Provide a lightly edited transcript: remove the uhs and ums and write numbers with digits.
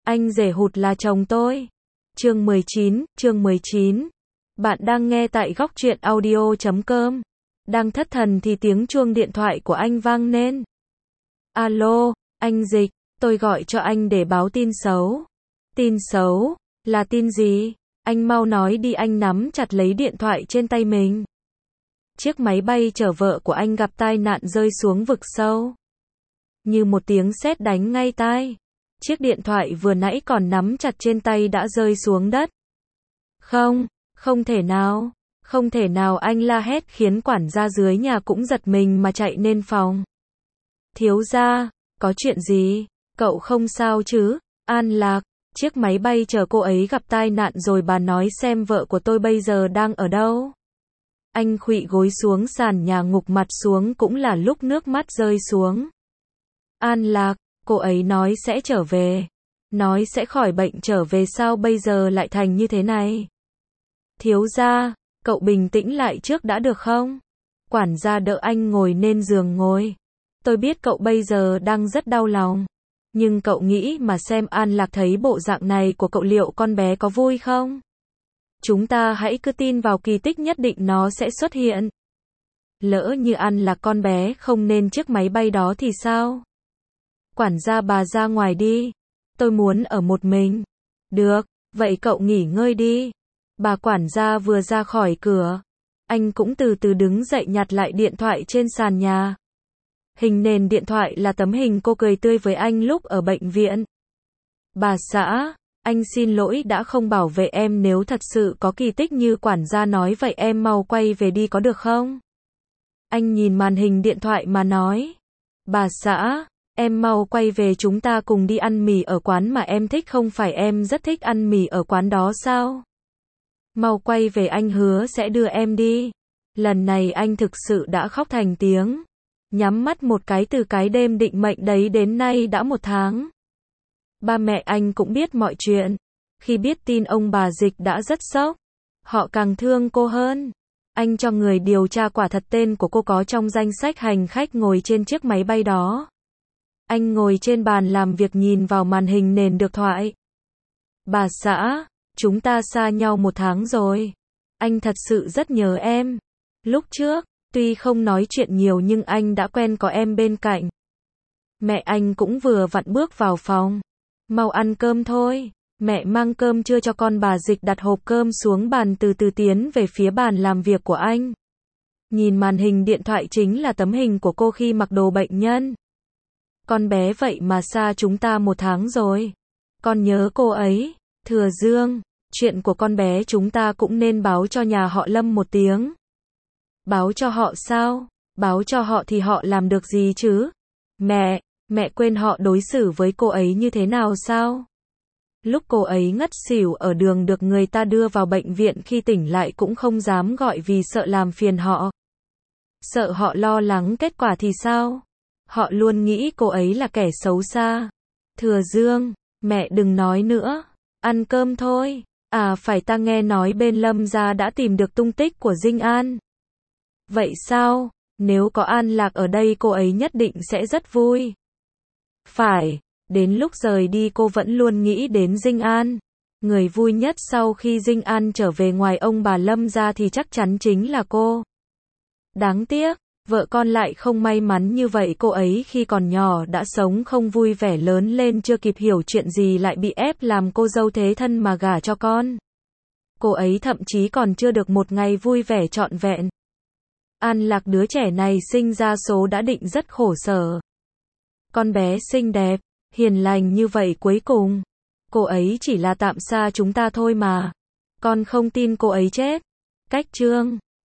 Anh rể hụt là chồng tôi. Chương 19. Bạn đang nghe tại góc truyện audio.com. Đang thất thần thì tiếng chuông điện thoại của anh vang lên. Alo, anh Dịch, tôi gọi cho anh để báo tin xấu. Tin xấu? Là tin gì? Anh mau nói đi, anh nắm chặt lấy điện thoại trên tay mình. Chiếc máy bay chở vợ của anh gặp tai nạn rơi xuống vực sâu. Như một tiếng sét đánh ngay tai. Chiếc điện thoại vừa nãy còn nắm chặt trên tay đã rơi xuống đất. Không thể nào. Không thể nào, anh la hét khiến quản gia dưới nhà cũng giật mình mà chạy lên phòng. Thiếu gia, có chuyện gì? Cậu không sao chứ? An Lạc, chiếc máy bay chở cô ấy gặp tai nạn rồi, bà nói xem vợ của tôi bây giờ đang ở đâu. Anh khuỵu gối xuống sàn nhà ngục mặt xuống, cũng là lúc nước mắt rơi xuống. An Lạc, cô ấy nói sẽ trở về. Nói sẽ khỏi bệnh trở về, sao bây giờ lại thành như thế này? Thiếu gia, cậu bình tĩnh lại trước đã được không? Quản gia đỡ anh ngồi lên giường ngồi. Tôi biết cậu bây giờ đang rất đau lòng. Nhưng cậu nghĩ mà xem, An Lạc thấy bộ dạng này của cậu liệu con bé có vui không? Chúng ta hãy cứ tin vào kỳ tích, nhất định nó sẽ xuất hiện. Lỡ như An Lạc con bé không nên chiếc máy bay đó thì sao? Quản gia, bà ra ngoài đi. Tôi muốn ở một mình. Được, vậy cậu nghỉ ngơi đi. Bà quản gia vừa ra khỏi cửa, anh cũng từ từ đứng dậy nhặt lại điện thoại trên sàn nhà. Hình nền điện thoại là tấm hình cô cười tươi với anh lúc ở bệnh viện. Bà xã, anh xin lỗi đã không bảo vệ em, nếu thật sự có kỳ tích như quản gia nói vậy em mau quay về đi có được không? Anh nhìn màn hình điện thoại mà nói. Bà xã, em mau quay về, chúng ta cùng đi ăn mì ở quán mà em thích, không phải em rất thích ăn mì ở quán đó sao? Mau quay về, anh hứa sẽ đưa em đi. Lần này anh thực sự đã khóc thành tiếng. Nhắm mắt một cái, từ cái đêm định mệnh đấy đến nay đã 1 tháng. Ba mẹ anh cũng biết mọi chuyện. Khi biết tin ông bà Dịch đã rất sốc. Họ càng thương cô hơn. Anh cho người điều tra, quả thật tên của cô có trong danh sách hành khách ngồi trên chiếc máy bay đó. Anh ngồi trên bàn làm việc nhìn vào màn hình nền điện thoại. Bà xã, chúng ta xa nhau 1 tháng rồi. Anh thật sự rất nhớ em. Lúc trước, tuy không nói chuyện nhiều nhưng anh đã quen có em bên cạnh. Mẹ anh cũng vừa vặn bước vào phòng. Mau ăn cơm thôi. Mẹ mang cơm trưa cho con. Bà Dịch đặt hộp cơm xuống bàn, từ từ tiến về phía bàn làm việc của anh. Nhìn màn hình điện thoại chính là tấm hình của cô khi mặc đồ bệnh nhân. Con bé vậy mà xa chúng ta 1 tháng rồi. Con nhớ cô ấy. Thừa Dương, chuyện của con bé chúng ta cũng nên báo cho nhà họ Lâm một tiếng. Báo cho họ sao? Báo cho họ thì họ làm được gì chứ? Mẹ quên họ đối xử với cô ấy như thế nào sao? Lúc cô ấy ngất xỉu ở đường được người ta đưa vào bệnh viện, khi tỉnh lại cũng không dám gọi vì sợ làm phiền họ. Sợ họ lo lắng kết quả thì sao? Họ luôn nghĩ cô ấy là kẻ xấu xa. Thừa Dương, mẹ đừng nói nữa. Ăn cơm thôi. À phải, ta nghe nói bên Lâm gia đã tìm được tung tích của Dinh An. Vậy sao? Nếu có An Lạc ở đây cô ấy nhất định sẽ rất vui. Phải, đến lúc rời đi cô vẫn luôn nghĩ đến Dinh An. Người vui nhất sau khi Dinh An trở về ngoài ông bà Lâm gia thì chắc chắn chính là cô. Đáng tiếc, vợ con lại không may mắn như vậy. Cô ấy khi còn nhỏ đã sống không vui vẻ, lớn lên chưa kịp hiểu chuyện gì lại bị ép làm cô dâu thế thân mà gả cho con. Cô ấy thậm chí còn chưa được một ngày vui vẻ trọn vẹn. An Lạc, đứa trẻ này sinh ra số đã định rất khổ sở. Con bé xinh đẹp, hiền lành như vậy, cuối cùng cô ấy chỉ là tạm xa chúng ta thôi mà. Con không tin cô ấy chết. Cách chương